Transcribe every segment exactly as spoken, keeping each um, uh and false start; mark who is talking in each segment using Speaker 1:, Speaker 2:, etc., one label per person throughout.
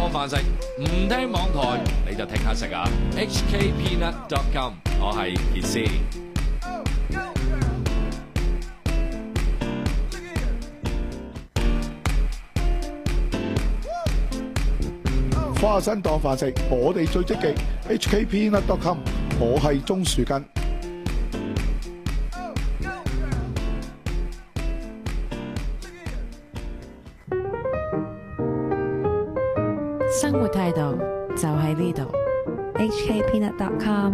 Speaker 1: 當飯食，唔聽網台你就聽下食啊 ！H K Peanut dot com， 我係傑斯。
Speaker 2: 花生當飯食，我哋最積極。H K Peanut dot com， 我係鍾樹根。
Speaker 3: 生活態度就喺呢度。
Speaker 4: H K Peanut dot com。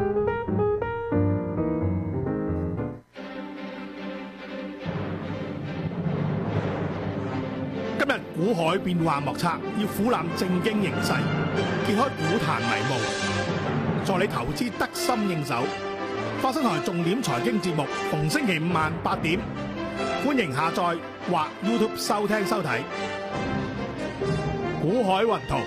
Speaker 5: 今日股海變幻莫測，要俯瞰正經形勢，揭開股壇迷霧，助你投資得心應手。花生台重點財經節目，逢星期五晚八點，歡迎下載或 YouTube 收聽收睇。股海雲圖，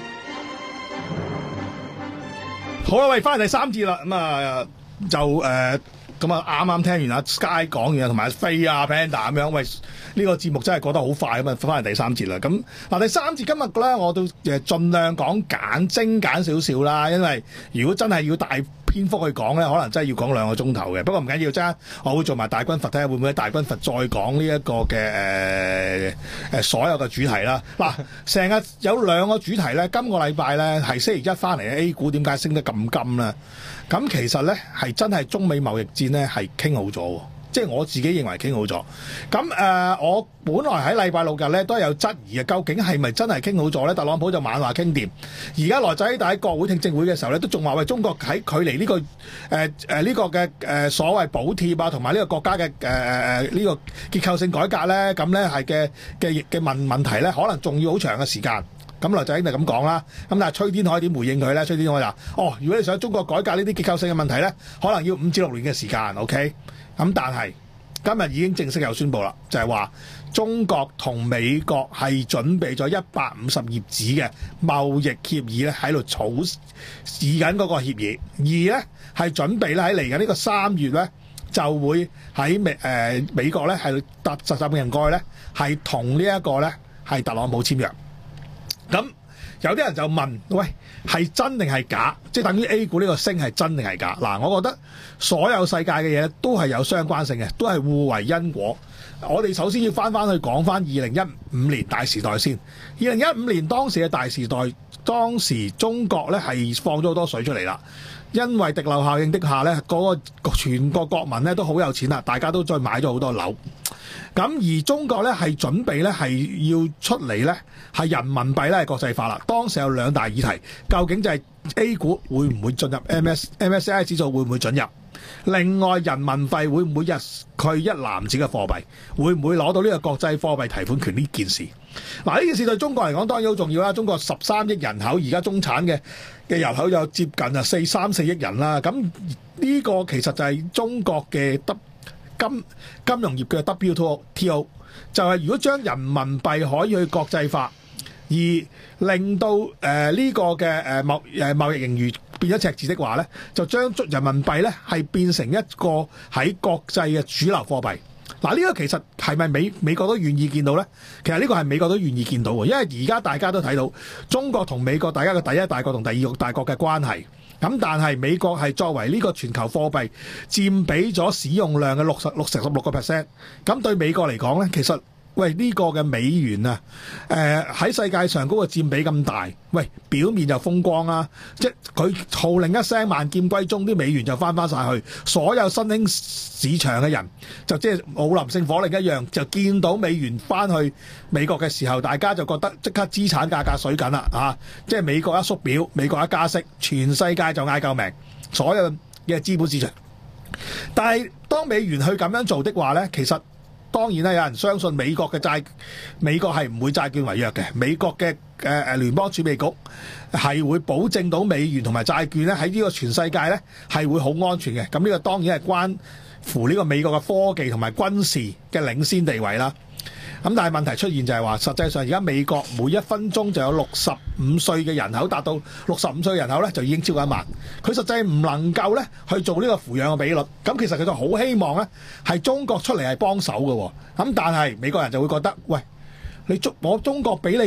Speaker 5: 好啦，喂，翻嚟第三節啦，咁啊就誒。咁啊，啱啱聽完阿 Sky 講完啊，同埋阿飛啊、Panda 咁樣，喂，呢個節目真係過得好快咁啊！翻嚟第三節啦。咁嗱，第三節今日咧，我都誒盡量講簡精簡少少啦，因為如果真係要大篇幅去講咧，可能真係要講兩個鐘頭嘅。不過唔緊要，真我會做埋大軍閥，睇下會唔會喺大軍閥再講呢一個嘅誒誒所有嘅主題啦。嗱，成日有兩個主題咧，今個禮拜咧係星期一翻嚟嘅 A 股點解升得咁金咧？咁其實咧係真係中美貿易戰咧係傾好咗，即係我自己認為傾好咗。咁誒、呃，我本來喺禮拜六日咧都有質疑嘅，究竟係咪真係傾好咗咧？特朗普就猛話傾掂，而家來仔喺國會聽證會嘅時候咧，都仲話喂，中國喺距離呢、這個誒誒呢個嘅誒、呃、所謂補貼啊，同埋呢個國家嘅誒誒呢個結構性改革咧，咁咧係嘅嘅嘅問問題咧，可能仲要好長嘅時間。咁來仔就咁講啦，咁但係崔天凱點回應佢咧？崔天凱就話：哦，如果你想中國改革呢啲結構性嘅問題咧，可能要五至六年嘅時間。OK，咁但係今日已經正式有宣布啦，就係話中國同美國係準備咗一百五十頁紙嘅貿易協議咧，喺度草擬緊嗰個協議，而咧係準備咧喺嚟緊呢個三月咧就會喺美誒、呃、美國咧係特實習人過去咧係同呢一個咧係特朗普簽約。咁有啲人就問：喂，係真定係假？即係等於 A 股呢個升係真定係假？嗱，我覺得所有世界嘅嘢都係有相關性嘅，都係互為因果。我哋首先要翻翻去講翻二零一五年大時代先。二零一五年當時嘅大時代，當時中國咧係放咗好多水出嚟啦。因為滴漏效應的下咧，嗰個全國國民咧都好有錢啦，大家都再買咗好多樓。咁而中國咧係準備咧係要出嚟咧係人民幣咧係國際化啦。當時有兩大議題，究竟就係 A 股會唔會進入 M S M S C I 指數會唔會准入？另外人民幣會唔會入佢一籃子嘅貨幣？會唔會攞到呢個國際貨幣提款權呢件事？嗱，呢件事對中國嚟講當然好重要啦。中國十三億人口，而家中產嘅嘅人口有接近啊四三四億人啦。咁呢個其實就係中國嘅得。金金融業嘅 W T O 就係如果將人民幣可以去國際化，而令到誒呢、呃這個嘅誒貿誒貿易盈餘變咗赤字的話咧，就將人民幣咧係變成一個喺國際嘅主流貨幣。嗱，呢個其實係咪美美國都願意見到咧？其實呢個係美國都願意見到嘅，因為而家大家都睇到中國同美國大家嘅第一大國同第二大國嘅關係。咁但係美國係作為呢個全球貨幣佔比咗使用量嘅六十六成十六個 percent， 咁對美國嚟講咧，其實喂呢、這個嘅美元啊，誒、呃、喺世界上嗰個佔比咁大，喂表面就風光啦，即係佢號令一聲萬劍歸宗，啲美元就翻翻晒去，所有新興市場嘅人就即係武林聖火令一樣，就見到美元翻去美國嘅時候，大家就覺得即刻資產價格水緊啦啊！即係美國一縮表，美國一加息，全世界就嗌救命，所有嘅資本市場。但係當美元去咁樣做的話咧，其實當然啦，有人相信美國嘅債，美國係唔會債券違約嘅。美國嘅誒誒聯邦儲備局係會保證到美元同埋債券咧喺呢個全世界咧係會好安全嘅。咁呢個當然係關乎呢個美國嘅科技同埋軍事嘅領先地位啦。咁但係問題出現就係話，實際上而家美國每一分鐘就有六十五歲嘅人口達到六十五歲嘅人口咧，就已經超過一萬。佢實際唔能夠咧去做呢個撫養嘅比率。咁其實佢就好希望咧係中國出嚟係幫手嘅。咁但係美國人就會覺得，喂，你中我中國俾你美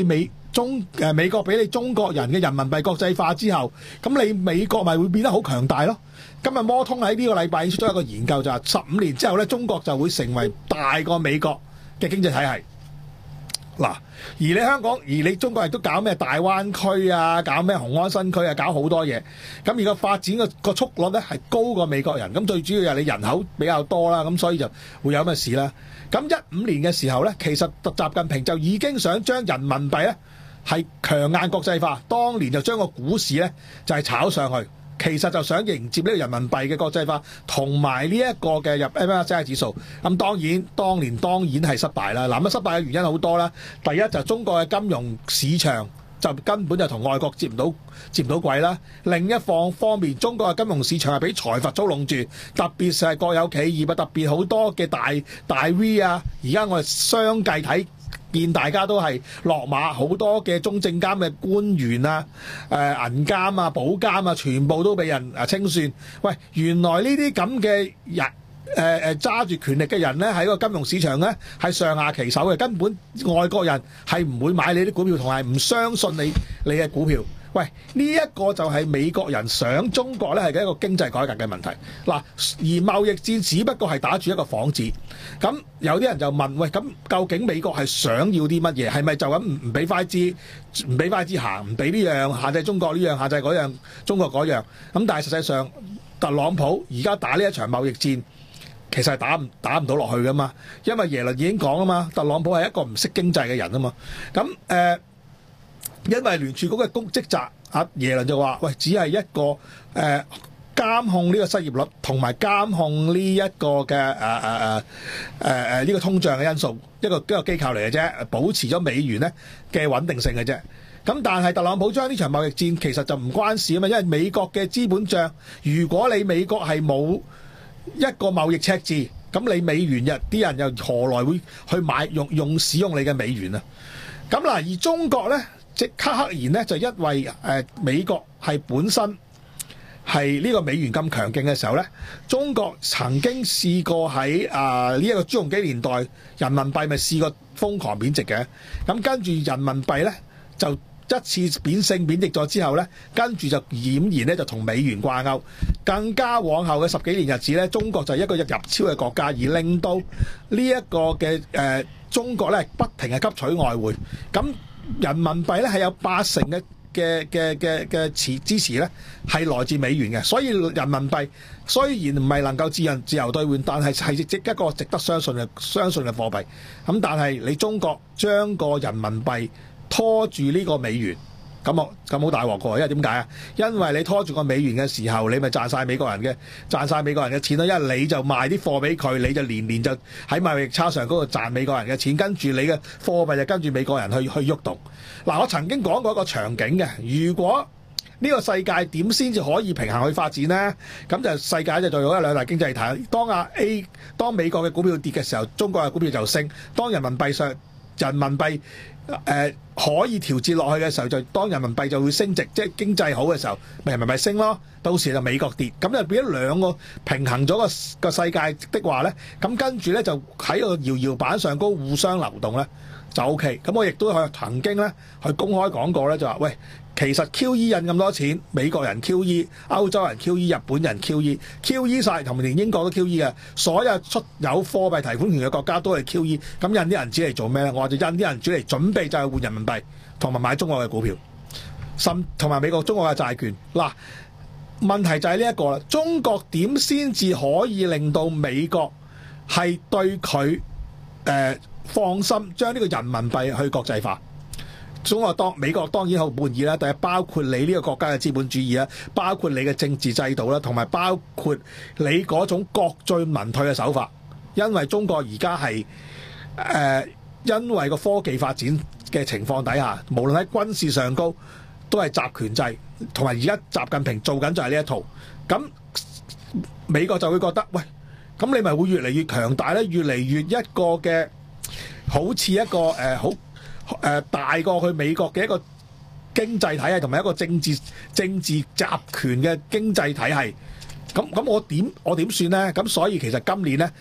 Speaker 5: 中誒美國俾你中國人嘅人民幣國際化之後，咁你美國咪會變得好強大咯？今日摩通喺呢個禮拜出咗一個研究，就係十五年之後咧，中國就會成為大過美國嘅經濟體系。嗱，而你香港，而你中國亦都搞咩大灣區啊，搞咩雄安新區啊，搞好多嘢。咁而個發展個個速率咧係高過美國人。咁最主要係你人口比較多啦，咁所以就會有咁嘅事啦。咁一五年嘅時候咧，其實習近平就已經想將人民幣咧係強硬國際化，當年就將個股市咧就係炒上去。其實就想迎接呢個人民幣嘅國際化，同埋呢一個嘅入 M S C I 指數。咁當然，當年當然係失敗啦。嗱，咁失敗嘅原因好多啦。第一就中國嘅金融市場就根本就同外國接唔到接唔到軌啦。另一方方面，中國嘅金融市場係俾財閥操弄住，特別係國有企業啊，特別好多嘅大大 V 啊。而家我哋相繼睇見大家都係落馬，好多嘅中證監嘅官員啊、誒、呃、銀監啊、保監啊，全部都俾人誒清算。喂，原來呢啲咁嘅人誒誒揸住權力嘅人咧，喺個金融市場咧係上下其手嘅，根本外國人係唔會買你啲股票，同埋唔相信你你嘅股票。喂，呢一個就係美國人想中國咧係一個經濟改革嘅問題。嗱，而貿易戰只不過係打住一個幌子。咁有啲人就問：喂，咁究竟美國係想要啲乜嘢？係咪就咁唔唔俾快支，唔俾快支行，唔俾呢樣限制中國呢樣限制嗰樣中國嗰樣？咁但係實際上，特朗普而家打呢一場貿易戰，其實係打唔打唔到落去噶嘛？因為耶倫已經講啊嘛，特朗普係一個唔識經濟嘅人啊嘛。咁誒。呃因為聯儲局嘅公職責，阿耶倫就話：喂，只係一個誒、呃、監控呢個失業率，同埋監控呢一個嘅誒誒誒誒誒呢個通脹嘅因素，一個一個機構嚟嘅啫，保持咗美元咧嘅穩定性嘅啫。咁但係特朗普將呢場貿易戰其實就唔關事啊嘛，因為美國嘅資本帳，如果你美國係冇一個貿易赤字，咁你美元日啲人又何來會去買用用使用你嘅美元啊？咁嗱，而中國咧。即刻刻然咧，就因為誒、呃、美國係本身係呢個美元咁強勁嘅時候咧，中國曾經試過喺啊呢一個朱鎔基年代，人民幣咪試過瘋狂貶值嘅。咁跟住人民幣咧就一次貶性貶值咗之後咧，跟住就儼然咧就同美元掛鈎。更加往後嘅十幾年日子咧，中國就係一個入超嘅國家，而令到呢一個嘅誒、呃、中國咧不停係吸取外匯咁。人民幣咧係有八成嘅嘅嘅嘅嘅持支持咧係來自美元嘅，所以人民幣雖然唔係能夠自由自由兌換，但係係值一個值得相信嘅相信嘅貨幣。咁但係你中國將個人民幣拖住呢個美元，咁我咁好大鑊㗎，因為點解啊？因為你拖住個美元嘅時候，你咪賺晒美國人嘅賺晒美國人嘅錢咯。因為你就賣啲貨俾佢，你就年年就喺貿易差上嗰度賺美國人嘅錢，跟住你嘅貨幣就跟住美國人去去喐動。嗱，我曾經講過一個場景嘅，如果呢個世界點先至可以平衡去發展呢？咁就世界就做咗兩大經濟體。當阿 A 當美國嘅股票跌嘅時候，中國嘅股票就升；當人民幣上人民幣誒、呃、可以調節落去嘅時候，就當人民幣就會升值，即係經濟好嘅時候，咪人民幣升咯。到時就美國跌，咁就變咗兩個平衡咗個個世界的話咧，咁跟住咧就喺個搖搖板上高互相流動咧就 O K。咁我亦都係曾經咧去公開講過咧，就話喂，其實 Q E 印咁多錢，美國人 Q E、歐洲人 Q E、日本人 Q E、Q E 晒，同埋連英國都 Q E 嘅，所有出有貨幣提款權嘅國家都係 Q E。咁印啲銀紙嚟做咩咧？我話就印啲銀紙嚟準備就係換人民幣，同埋買中國嘅股票，甚同埋美國中國嘅債券。嗱，問題就係呢一個啦，中國點先至可以令到美國係對佢誒、呃、放心，將呢個人民幣去國際化？中國當美國當然好滿意啦，但係包括你呢個國家嘅資本主義啦，包括你嘅政治制度啦，同埋包括你嗰種國進民退嘅手法。因為中國而家係誒因為個科技發展嘅情況底下，無論喺軍事上高都係集權制，同埋而家習近平做緊就係呢一套。咁美國就會覺得，喂，咁你咪會越嚟越強大咧，越嚟越一個嘅好似一個誒、呃、好。誒、呃、大過去美國嘅一個經濟體系，同埋一個政治政治集權嘅經濟體系。咁咁我點我點算呢？咁所以其實今年呢，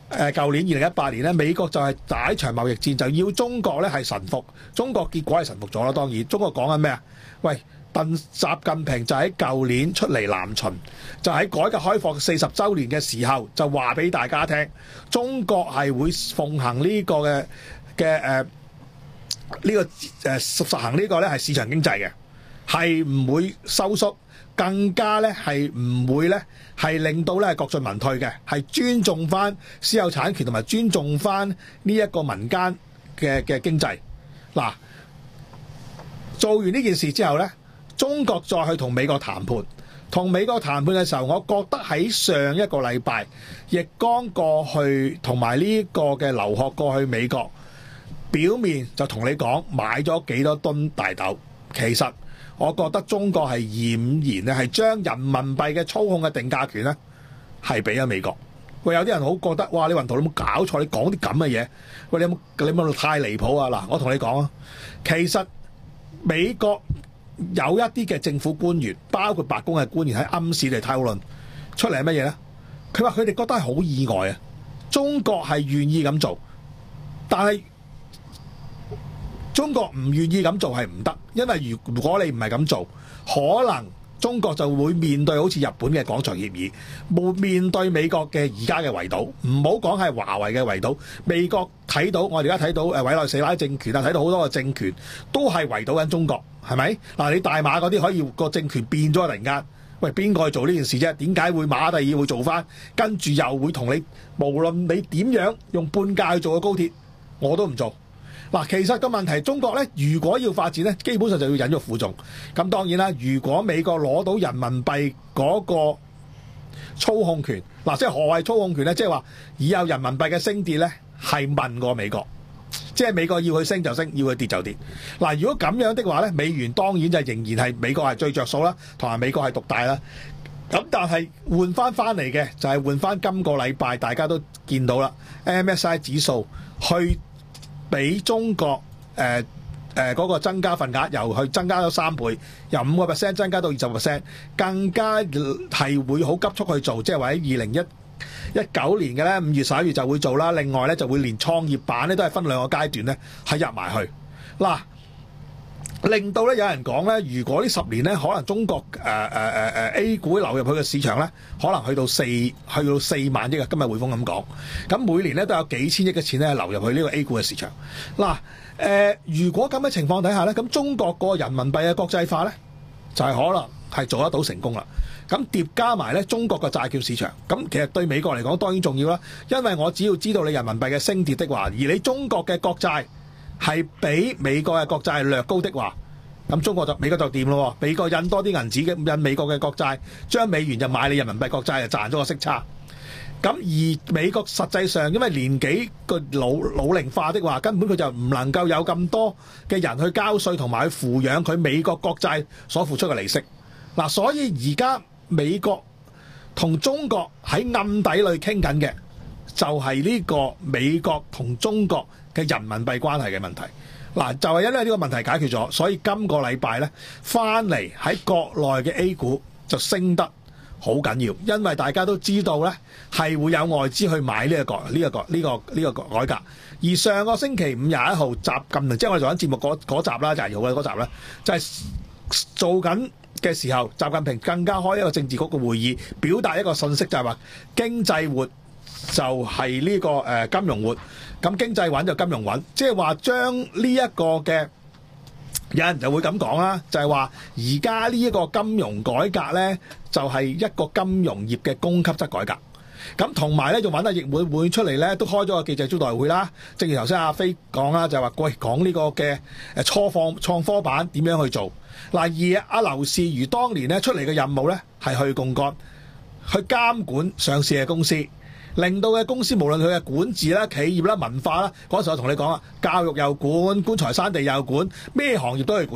Speaker 5: 誒舊年二零一八年咧，美國就係打一場貿易戰，就要中國咧係臣服。中國結果係臣服咗啦，當然。中國講緊咩啊？喂，鄧習近平就喺舊年出嚟南巡，就喺改革開放四十週年嘅時候，就話俾大家聽，中國係會奉行呢個嘅嘅誒呢個誒實行呢個咧係市場經濟嘅，係唔會收縮。更加咧係唔會咧係令到咧國進民退嘅，係尊重翻私有產權同埋尊重翻呢一個民間嘅嘅經濟。嗱，做完呢件事之後咧，中國再去同美國談判，同美國談判嘅時候，我覺得喺上一個禮拜，易綱過去同埋呢個嘅劉鶴過去美國，表面就同你講買咗幾多噸大豆，其實我覺得中國係儼然咧，係將人民幣嘅操控嘅定價權咧，係俾咗美國。喂，有啲人好覺得，哇！你雲圖你冇搞錯，你講啲咁嘅嘢，喂，你有冇你有冇太離譜啊？嗱，我同你講啊，其實美國有一啲嘅政府官員，包括白宮嘅官員喺暗示嚟討論出嚟係乜嘢咧？佢話佢哋覺得係好意外啊！中國係願意咁做，但係中國唔願意咁做係唔得，因為如如果你唔係咁做，可能中國就會面對好似日本嘅廣場協議，冇面對美國嘅而家嘅圍堵。唔好講係華為嘅圍堵，美國睇到我哋而家睇到誒委內瑞拉政權啊，睇到好多個政權都係圍堵緊中國，係咪？嗱，你大馬嗰啲可以個政權變咗突然間，喂，邊個去做呢件事啫？點解會馬蒂爾會做翻？跟住又會同你，無論你點樣用半價去做個高鐵，我都唔做。嗱，其實個問題，中國咧，如果要發展咧，基本上就要忍辱負重。咁當然啦，如果美國攞到人民幣嗰個操控權，嗱，即係何謂操控權咧？即係話以後人民幣嘅升跌咧，係問過美國，即係美國要去升就升，要去跌就跌。嗱，如果咁樣的話咧，美元當然就仍然係美國係最着數啦，同埋美國係獨大啦。咁但係換翻翻嚟嘅就係換翻今個禮拜大家都見到啦 ，M S I 指數去俾中國誒誒嗰個增加份額，由去增加咗三倍，由五個 percent 增加到二十 percent， 更加係會好急速去做，即係話喺二零一一九年嘅咧五月十一月就會做啦。另外咧就會連創業板咧都係分兩個階段咧係入埋去嗱，令到咧有人講咧，如果呢十年咧可能中國誒誒誒誒 A 股流入去嘅市場咧，可能去到四去到四萬億啊！今日匯豐咁講，咁每年咧都有幾千億嘅錢咧流入去呢個 A 股嘅市場。嗱誒、呃，如果咁嘅情況底下咧，咁中國個人民幣嘅國際化咧，就係、是、可能係做得到成功啦。咁疊加埋咧中國嘅債券市場，咁其實對美國嚟講當然重要啦，因為我只要知道你人民幣嘅升跌的話，而你中國嘅國債係比美國嘅國債略高的話，咁中國就美國就掂咯。美國印多啲銀紙嘅印美國嘅國債，將美元就買你人民幣國債，就賺咗個息差。咁而美國實際上因為年紀個老老齡化的話，根本佢就唔能夠有咁多嘅人去交稅同埋去扶養佢美國國債所付出嘅利息。嗱，所以而家美國同中國喺暗底裏傾緊嘅，就係呢個美國同中國嘅人民幣關係嘅問題。嗱，就係因為呢個問題解決咗，所以今個禮拜咧翻嚟喺國內嘅 A 股就升得好緊要，因為大家都知道咧係會有外資去買呢一個呢一個呢個呢個改革。而上個星期五廿一號習近平，即係我哋做緊節目嗰嗰集啦，就係廿二號嘅嗰集咧，就係做緊嘅時候，習近平更加開一個政治局嘅會議，表達一個信息，就係話經濟活就係呢個誒金融活，咁經濟穩就金融穩，即係話將呢一個嘅，有人就會咁講啦，就係話而家呢一個金融改革咧，就係一個金融業嘅供給側改革。咁同埋咧，仲揾阿易會會出嚟咧，都開咗個記者招待會啦。正如頭先阿飛講啦，就係話喂講呢個嘅誒初創創科板點樣去做嗱。而阿劉士余當年咧出嚟嘅任務咧係去槓桿，去監管上市嘅公司，令到嘅公司無論佢嘅管治啦、企業啦、文化啦，嗰時候我同你講啊，教育又管，棺材山地又管，咩行業都去管嘅。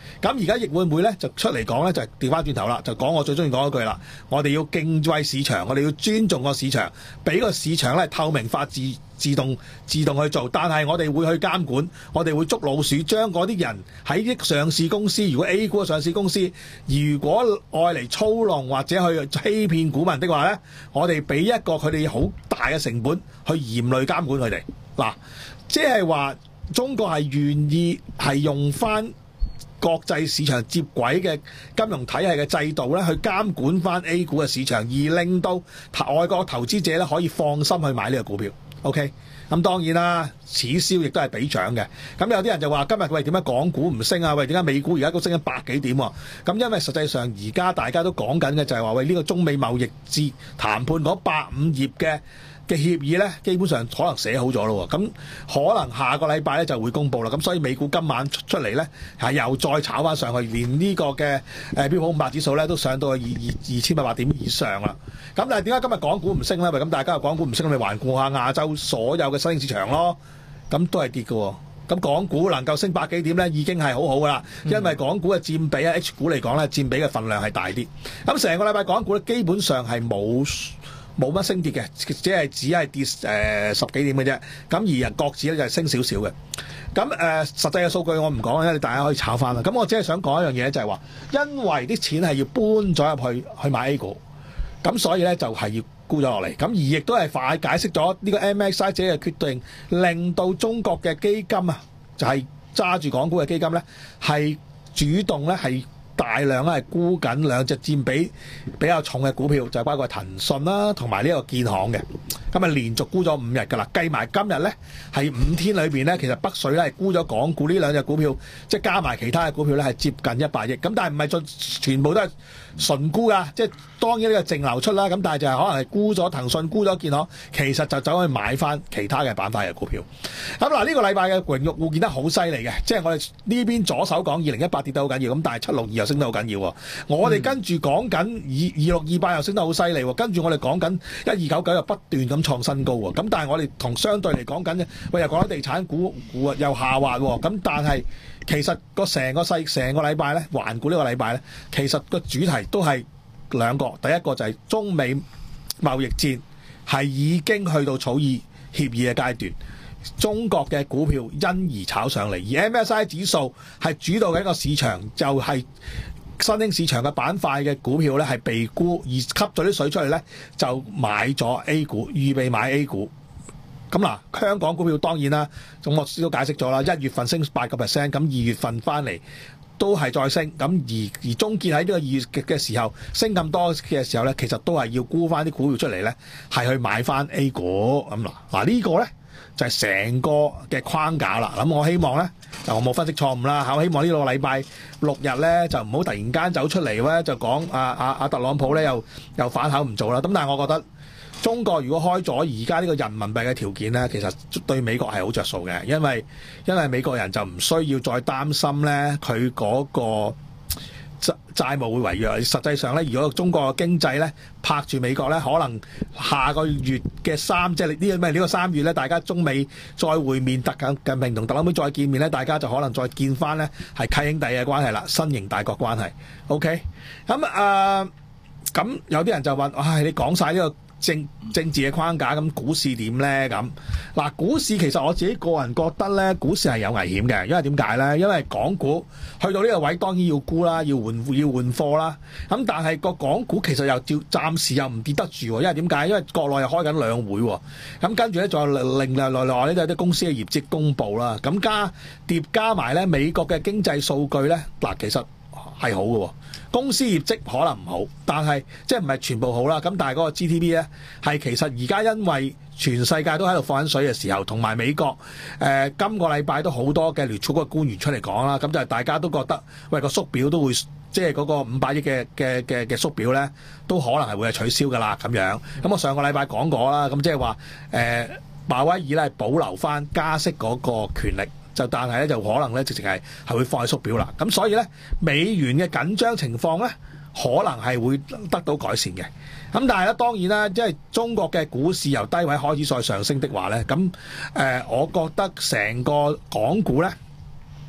Speaker 5: 咁而家亦會唔會咧就出嚟講咧，就調翻轉頭啦，就講我最中意講嗰句啦。我哋要敬畏市場，我哋要尊重個市場，俾個市場咧透明化自自動自動去做。但係我哋會去監管，我哋會捉老鼠，將嗰啲人喺啲上市公司，如果 A 股嘅上市公司，如果愛嚟操弄或者去欺騙股民的話咧，我哋俾一個佢哋好大嘅成本去嚴厲監管佢哋。嗱，即係話中國係願意係用翻國際市場接軌嘅金融體系嘅制度咧，去監管翻 A 股嘅市場，而令到外國投資者咧可以放心去買呢個股票。OK， 咁當然啦，此消亦都係彼長嘅。咁有啲人就話今日喂點解港股唔升啊？喂點解美股而家都升咗百幾點喎？咁因為實際上而家大家都講緊嘅就係話喂呢個中美貿易戰談判嗰百五頁嘅嘅協議咧，基本上可能寫好咗咯喎，咁可能下個禮拜咧就會公佈啦。咁所以美股今晚出出嚟咧，係又再炒翻上去，連呢個嘅誒標普五百指數咧都上到去二二二千八百點以上啦。咁但係點解今日港股唔升咧？咪咁大家港股唔升，咪環顧下亞洲所有嘅新興市場咯，咁都係跌嘅喎。咁港股能夠升百幾點咧，已經係好好噶啦，因為港股嘅佔比啊 H 股嚟講咧，佔比嘅份量係大啲。咁成個禮拜港股咧基本上係冇冇乜升跌嘅，只係只係跌誒、呃、十幾點嘅啫。咁而國指咧就係升少少嘅。咁誒、呃、實際嘅數據我唔講啦，你大家可以炒翻啦。咁我只係想講一樣嘢，就係話，因為啲錢係要搬咗入去去買 A 股，咁所以咧就係要沽咗落嚟。咁而亦都係快解釋咗呢個 M S C I 者嘅決定，令到中國嘅基金啊，就係揸住港股嘅基金咧，係主動咧係大量咧係沽緊兩隻佔比比較重嘅股票，就係包括騰訊啦，同埋呢個建行嘅。咁啊連續沽咗五日㗎啦，計埋今日咧係五天裏邊咧，其實北水咧係沽咗港股呢兩隻股票，即係加埋其他嘅股票咧係接近一百億。咁但係唔係盡全部都係純沽㗎，即係當然呢個淨流出啦。咁但係就係可能係沽咗騰訊、沽咗建行，其實就走去買翻其他嘅板塊嘅股票。咁嗱呢個禮拜嘅榮辱互見得好犀利嘅，即係我哋呢邊左手講二零一八跌得好緊要，咁但係七六二又升得好緊要喎。我哋跟住講緊二二六二八又升得好犀利喎，跟住我哋講緊一二九九又不斷咁創新高喎。咁但係我哋同相對嚟講緊嘅，喂又講緊地產股股又下滑喎。咁但係其實個成個世成個禮拜咧，環顧呢個禮拜咧，其實個主題都係兩個，第一個就係中美貿易戰係已經去到草擬協議嘅階段，中國嘅股票因而炒上嚟，而 M S C I 指數係主導嘅一個市場，就係、是、新興市場嘅板塊嘅股票咧係被沽，而吸咗啲水出嚟咧就買咗 A 股，預備買 A 股。咁嗱，香港股票當然啦，咁我都解釋咗啦，一月份升八個 percent， 咁二月份翻嚟都係再升，咁而而中建喺呢個二月嘅時候升咁多嘅時候咧，其實都係要沽翻啲股票出嚟咧，係去買翻 A 股咁嗱，嗱呢個咧就係成個嘅框架啦。咁我希望咧，就我冇分析錯誤啦，我希望呢個禮拜六日咧就唔好突然間走出嚟咧就講阿阿阿特朗普咧又又反口唔做啦。咁但係我覺得中國如果開咗而家呢個人民幣嘅條件咧，其實對美國係好着數嘅，因為因為美國人就唔需要再擔心咧佢嗰個債債務會違約。實際上咧，如果中國嘅經濟咧拍住美國咧，可能下個月嘅三即係呢個咩呢個三月咧，大家中美再會面，特近近平同特朗普再見面咧，大家就可能再見翻咧係契兄弟嘅關係啦，新型大國關係。OK， 咁啊咁有啲人就問：唉，你講晒呢個政政治嘅框架，咁股市點咧？咁嗱，股市其實我自己個人覺得咧，股市係有危險嘅，因為點解咧？因為港股去到呢個位，當然要沽啦，要換要換貨啦。咁但係個港股其實又照暫時又唔跌得住，因為點解？因為國內又開緊兩會，咁跟住咧再另外另外咧就有啲公司嘅業績公佈啦。咁加疊加埋咧美國嘅經濟數據咧，嗱其實係好嘅。公司業績可能唔好，但係即係唔係全部好啦。咁但係嗰個 G D P 咧係其實而家因為全世界都喺度放緊水嘅時候，同埋美國誒、呃、今個禮拜都好多嘅聯儲局嘅官員出嚟講啦，咁就係大家都覺得喂個縮表都會即係嗰個五百億嘅嘅嘅嘅縮表咧，都可能係會係取消㗎啦咁樣。咁我上個禮拜講過啦，咁即係話誒鮑威爾咧保留翻加息嗰個權力。就但係咧，就可能咧，直情係係會放喺縮表啦。咁所以咧，美元嘅緊張情況咧，可能係會得到改善嘅。咁但係咧，當然啦，即係中國嘅股市由低位開始再上升的話咧，咁誒、呃，我覺得成個港股咧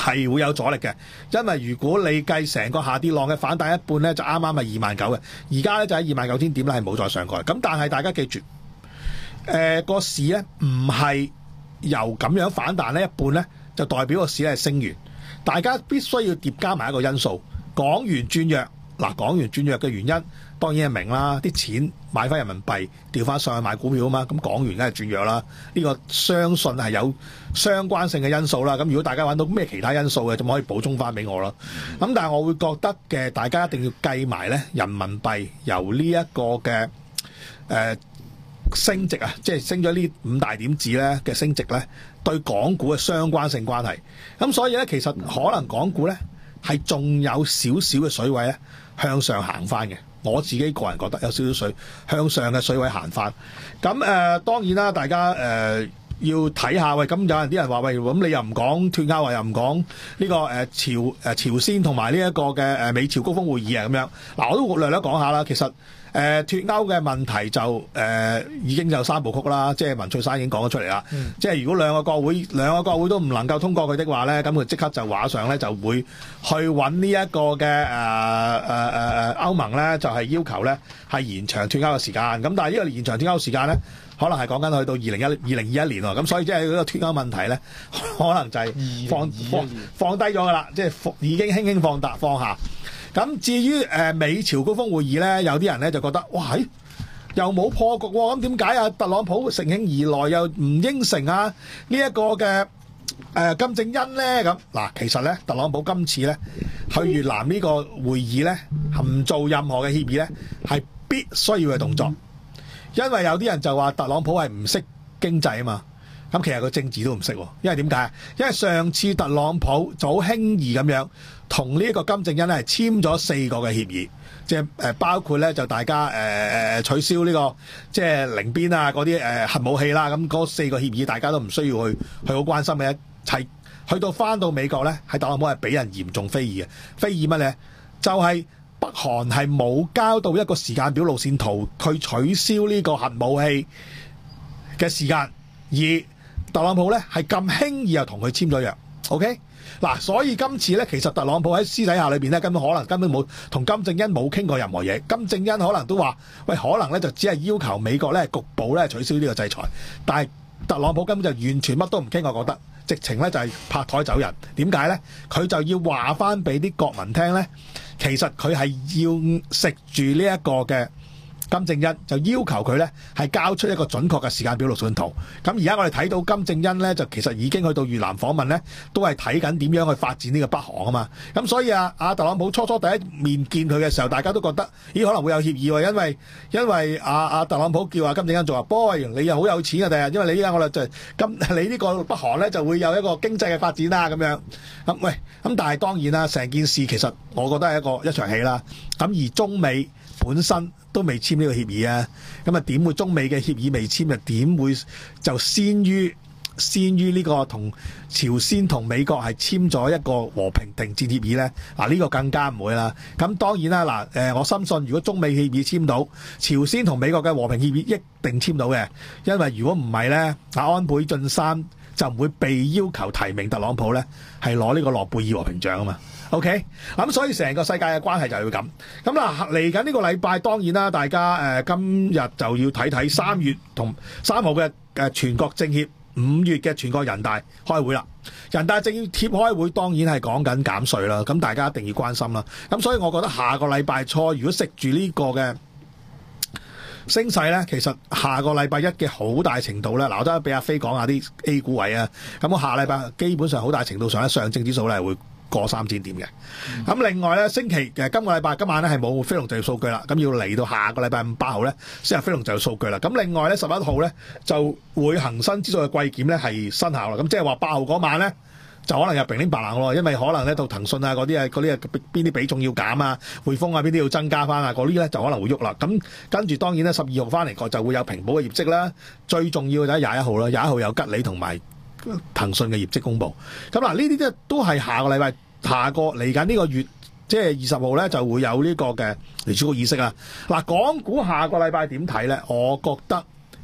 Speaker 5: 係會有阻力嘅，因為如果你計成個下跌浪嘅反彈一半咧，就啱啱係二萬九嘅，而家咧就喺二萬九千點咧係冇再上過。咁但係大家記住，誒、呃、個市咧唔係由咁樣反彈咧一半咧，就代表個市係升完。大家必須要疊加埋一個因素，港元轉弱。嗱，港元轉弱嘅原因當然係明啦，啲錢買翻人民幣調翻上去買股票啊嘛，咁港元梗係轉弱啦。呢、這個相信係有相關性嘅因素啦。咁如果大家揾到咩其他因素嘅，就可以補充翻俾我咯。咁但係我會覺得嘅，大家一定要計埋咧人民幣由呢一個嘅誒、呃、升值啊，即係升咗呢五大點子咧嘅升值咧，對港股嘅相關性關係。咁所以咧，其實可能港股咧係仲有少少嘅水位咧向上行翻嘅，我自己個人覺得有少少水向上嘅水位行翻。咁誒、呃、當然啦，大家誒、呃、要睇下喂，咁有人啲人話喂，咁你又唔講脫歐，又唔講呢個誒、呃、朝誒、呃、朝鮮同埋呢一個嘅誒、呃、美朝高峰會議啊咁樣。嗱，我都略略講下啦。其實誒、呃、脫歐嘅問題就誒、呃、已經有三部曲啦，即係文翠珊已經講咗出嚟啦。嗯、即係如果兩個國會兩個國會都唔能夠通過佢的話咧，咁佢即刻就話上咧就會去揾呢一個嘅誒誒誒誒歐盟咧，就係、是、要求咧係延長脫歐嘅時間。咁但係呢個延長脫歐時間咧，可能係講緊去到二零一二零二一年喎。咁所以即係呢個脫歐問題咧，可能就係放放放低咗㗎啦，即係已經輕輕放達放下。咁至於誒、呃、美朝高峰會議咧，有啲人咧就覺得哇，又冇破局喎，咁點解啊？特朗普乘興而來又唔應承啊？呢、這、一個嘅誒、呃、金正恩咧咁嗱，其實咧特朗普今次咧去越南呢個會議咧，唔做任何嘅協議咧，係必須要嘅動作，因為有啲人就話特朗普係唔識經濟啊嘛。咁其實個政治都唔識喎，因為點解？因為上次特朗普就好輕易咁樣同呢一個金正恩咧係簽咗四個嘅協議，即係誒包括咧就大家誒誒、呃、取消呢、這個即係零邊啊嗰啲誒核武器啦，咁嗰四個協議大家都唔需要去去好關心嘅，係去到翻到美國咧，喺特朗普係俾人嚴重非議嘅，非議乜咧？就係、是、北韓係冇交到一個時間表路線圖去取消呢個核武器嘅時間，而特朗普咧係咁輕易又同佢簽咗約 ，OK 嗱，所以今次咧其實特朗普喺私底下裏邊咧根本可能根本冇同金正恩冇傾過任何嘢，金正恩可能都話喂，可能咧就只係要求美國咧局部咧取消呢個制裁，但係特朗普根本就完全乜都唔傾，我覺得直情咧就係拍台走人。點解咧？佢就要話翻俾啲國民聽咧，其實佢係要食住呢一個嘅。金正恩就要求佢咧係交出一個準確嘅時間表路線圖。咁而家我哋睇到金正恩咧就其實已經去到越南訪問咧，都係睇緊點樣去發展呢個北韓啊嘛。咁所以啊，阿特朗普初初第一面見佢嘅時候，大家都覺得咦可能會有協議喎，因為因為阿、啊、阿特朗普叫阿金正恩做話，boy 你又好有錢啊，第日因為你依家我哋就金你呢個北韓咧就會有一個經濟嘅發展啦咁樣。咁喂咁但係當然啦，成件事其實我覺得係一個一場戲啦。咁而中美本身都未簽呢個協議啊，咁啊點會中美嘅協議未簽，又點會就先於先於呢個同朝鮮同美國係簽咗一個和平停戰協議呢？嗱、啊、呢、呢個更加唔會啦。咁當然啦，嗱誒，我深信如果中美協議簽到，朝鮮同美國嘅和平協議一定簽到嘅，因為如果唔係呢，阿安倍晉三就唔會被要求提名特朗普呢係攞呢個諾貝爾和平獎啊嘛。OK，咁所以成個世界嘅關係就係要咁。咁嗱嚟緊呢個禮拜，當然啦，大家誒、呃、今日就要睇睇三月同三號嘅誒、呃、全國政協，五月嘅全國人大開會啦。人大政協開會當然係講緊減稅啦，咁大家一定要關心啦。咁所以我覺得下個禮拜初如果食住呢個嘅升勢咧，其實下個禮拜一嘅好大程度咧，嗱我都俾阿飛講下啲 A 股位啊。咁我下禮拜基本上好大程度上咧，上證指數咧係會過三千點嘅。咁、嗯、另外咧，星期嘅今個禮拜今晚咧係冇非農就業數據啦，咁要嚟到下個禮拜五八號咧先係非農就業數據啦。咁另外咧十一號咧就會恒生指數嘅季檢咧係生效啦。咁即係話八號嗰晚咧就可能又平拎白冷咯，因為可能咧到騰訊啊嗰啲啊嗰啲啊邊啲比重要減啊，匯豐啊邊啲要增加翻啊，嗰啲咧就可能會喐啦。咁跟住當然咧十二號翻嚟個就會有平保嘅業績啦，最重要嘅就係廿一號啦，廿一號有吉利同埋騰訊嘅業績公佈。咁嗱呢啲咧都係下個禮拜下個嚟緊呢個月，即係二十號咧就會有呢個嘅聯儲局議息啊。嗱，港股下個禮拜點睇咧？我覺得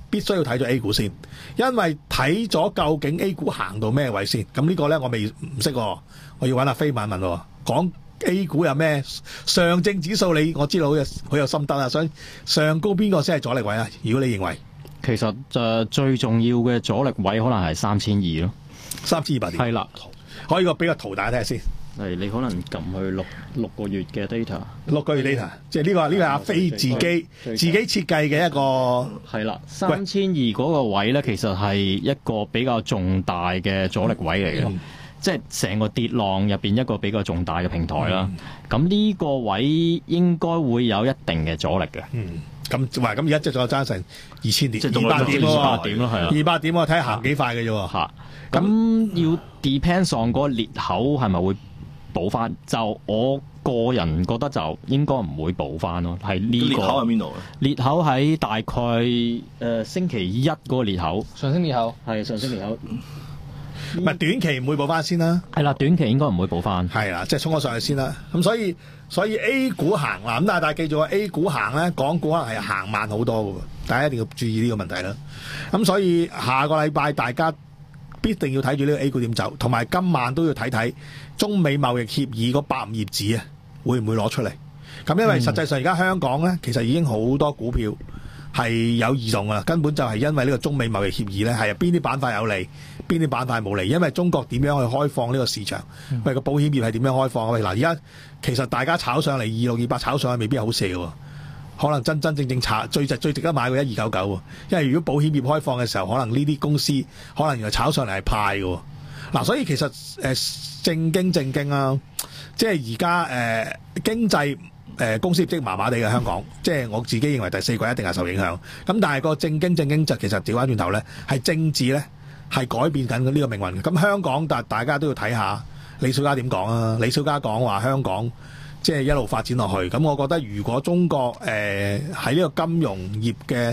Speaker 5: 必須要睇咗 A 股先，因為睇咗究竟 A 股行到咩位先。咁呢個咧我未唔識喎，我要揾阿飛問一問喎，講 A 股有咩上證指數你我知道好有好有心得啊，想上高邊個先係阻力位啊？如果你認為
Speaker 6: 其實就、呃、最重要嘅阻力位可能係三千二咯，
Speaker 5: 三千二百點
Speaker 6: 係啦，
Speaker 5: 可以個俾個圖大家睇下先。
Speaker 6: 係你可能撳去六六個月嘅 data，
Speaker 5: 六個月 data，即係呢個呢個係阿飛自己自己設計嘅一個
Speaker 6: 係啦，三千二嗰個位咧，其實係一個比較重大嘅阻力位嚟嘅。嗯即係成個跌浪入邊一個比較重大嘅平台啦，咁呢、嗯、個位應該會有一定嘅阻力嘅。嗯，
Speaker 5: 咁話咁而家即係仲有爭成二千點，
Speaker 6: 二百點咯，二百點咯，係啊，
Speaker 5: 二百點我睇下行幾快嘅啫喎。
Speaker 6: 嚇，咁要 depends on 嗰個裂口係咪會補翻？就我個人覺得就應該唔會補翻咯。係呢、這個裂口喺邊度？裂口喺大概誒、呃、星期一嗰個裂口，
Speaker 7: 上升裂口
Speaker 6: 係上升裂口。
Speaker 5: 唔係短期唔會補翻先啦，
Speaker 6: 係啦，短期應該唔會補翻，
Speaker 5: 係啦，即係衝咗上去先啦。咁所以所以 A 股行啦，咁但係大家記住啊 A 股行咧，港股可能係行慢好多嘅喎，大家一定要注意呢個問題啦。咁所以下個禮拜大家必定要睇住呢個 A 股點走，同埋今晚都要睇睇中美貿易協議嗰百五頁紙啊，會唔會攞出嚟？咁因為實際上而家香港咧，其實已經好多股票係有異動㗎啦，根本就係因為呢個中美貿易協議咧，係邊啲板塊有利，邊啲板塊冇利，因為中國點樣去開放呢個市場，喂個保險業係點樣開放？喂嗱，而家其實大家炒上嚟二六二八炒上去未必係好射喎，可能真真正正炒最值最值得買嘅一二九九喎，因為如果保險業開放嘅時候，可能呢啲公司可能原來炒上嚟係派嘅，嗱，所以其實誒、呃、正經正經啊，即係而家誒經濟。誒、呃、公司業績麻麻地嘅香港，即係我自己認為第四季一定係受影響。咁但係個正經正經就其實調翻轉頭咧，係政治咧係改變緊呢個命運嘅。咁香港但大家都要睇下李小加點講啊。李小加講話香港即係一路發展落去。咁我覺得如果中國誒喺呢個金融業嘅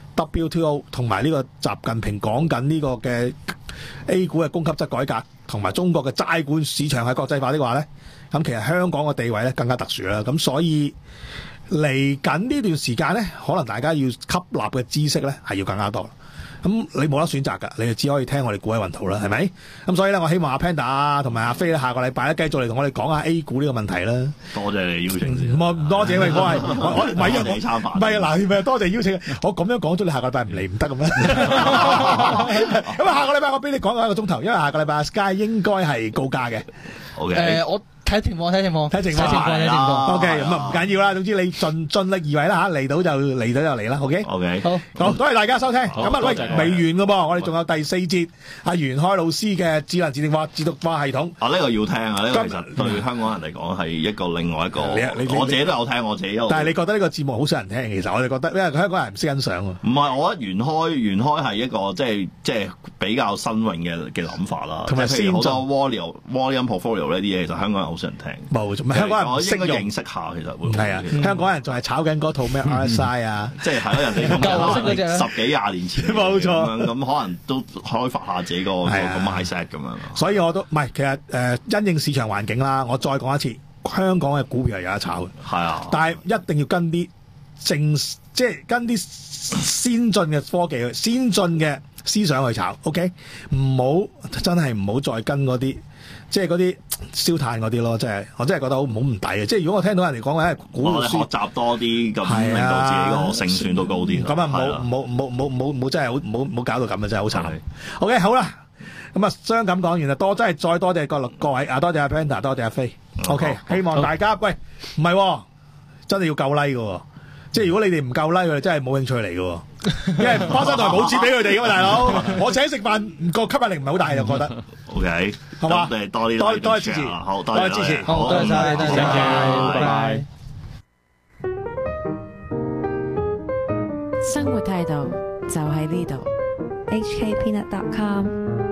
Speaker 5: W T O 同埋呢個習近平講緊呢個嘅 A 股嘅供給側改革，同埋中國嘅債券市場係國際化的話咧。咁其實香港嘅地位咧更加特殊啦，咁所以嚟緊呢段時間咧，可能大家要吸納嘅知識咧係要更加多。咁你冇得選擇㗎，你就只可以聽我哋股海雲圖啦，係咪？咁所以咧，我希望阿 Panda 同埋阿飛咧，下個禮拜咧繼續嚟同我哋講下 A 股呢個問題啦。
Speaker 8: 多謝你邀請先。
Speaker 5: 唔唔多謝，因為我係我我唔係因為我唔係嗱，唔係多謝邀請。我咁樣講咗，你下個禮拜唔嚟唔得咁咩？咁啊，下個禮拜我俾你講一個鐘頭，因為下個禮拜 Sky 應該係告假嘅。
Speaker 8: 好嘅。
Speaker 7: 誒，我。睇情況，睇情況，
Speaker 5: 睇情況，
Speaker 7: 睇情況，睇情況。
Speaker 5: O K，咁啊唔緊要啦，總之你盡盡力而為啦嚇，嚟到就嚟到就嚟啦。O K，O K，好，好，多謝大家收聽。咁啊，喂，未完嘅噃，我哋仲有第四節阿袁開老師嘅智能自動化自動化系統。
Speaker 8: 啊，呢個要聽啊，呢個其實對香港人嚟講係一個另外一個。我自己都有聽，我自己。
Speaker 5: 但係你覺得呢個節目好少人聽？其實我哋覺得，因為香港人唔識欣賞喎。
Speaker 8: 唔係，我覺得袁開袁開係一個即係即係比較新穎嘅嘅諗法啦。同埋譬如好多 volume volume portfolio 呢啲嘢，其實香港人好少人聽。
Speaker 5: 冇，香港人唔識用，
Speaker 8: 認識下其實會
Speaker 5: 係啊！香港人仲係炒緊嗰套咩 R S I 啊，
Speaker 8: 即係係咯，人哋十幾廿年前
Speaker 5: 冇錯，
Speaker 8: 咁可能都開發下自己個個 mindset 咁樣。
Speaker 5: 所以我都唔係，其實誒因應市場環境啦，我再講一次，香港嘅股票係有得炒嘅，係啊，但係一定要跟啲正，即係跟啲先進嘅科技、先進嘅思想去炒。OK， 唔好真係唔好再跟嗰啲。即係嗰啲燒炭嗰啲咯，即係我真係覺得好唔好唔抵嘅。即係如果我聽到人哋講誒股
Speaker 8: 我哋學習多啲，咁令到自己個勝算都高啲。
Speaker 5: 咁啊，唔好唔好唔好唔好唔好唔好真係好唔好唔好搞到咁啊！真係好慘。OK， 好啦，咁啊，傷感講完啦，多真係再多謝各各位啊，多謝阿 Panda， 多謝阿飛。OK， 希望大家喂唔係真係要夠 like 嘅，即係如果你哋唔夠 like，佢哋真係冇興趣嚟嘅。因為花生台冇錢俾佢哋噶嘛，大佬，我請食飯個吸引力唔係好大，我覺得。
Speaker 8: O K，
Speaker 5: 好嘛，
Speaker 8: 多啲
Speaker 5: 多多支持，
Speaker 8: 好，
Speaker 5: 多支持，
Speaker 7: 好，多謝晒，多謝晒，拜拜。
Speaker 3: 生活態度就喺呢度。
Speaker 4: H K Peanut dot com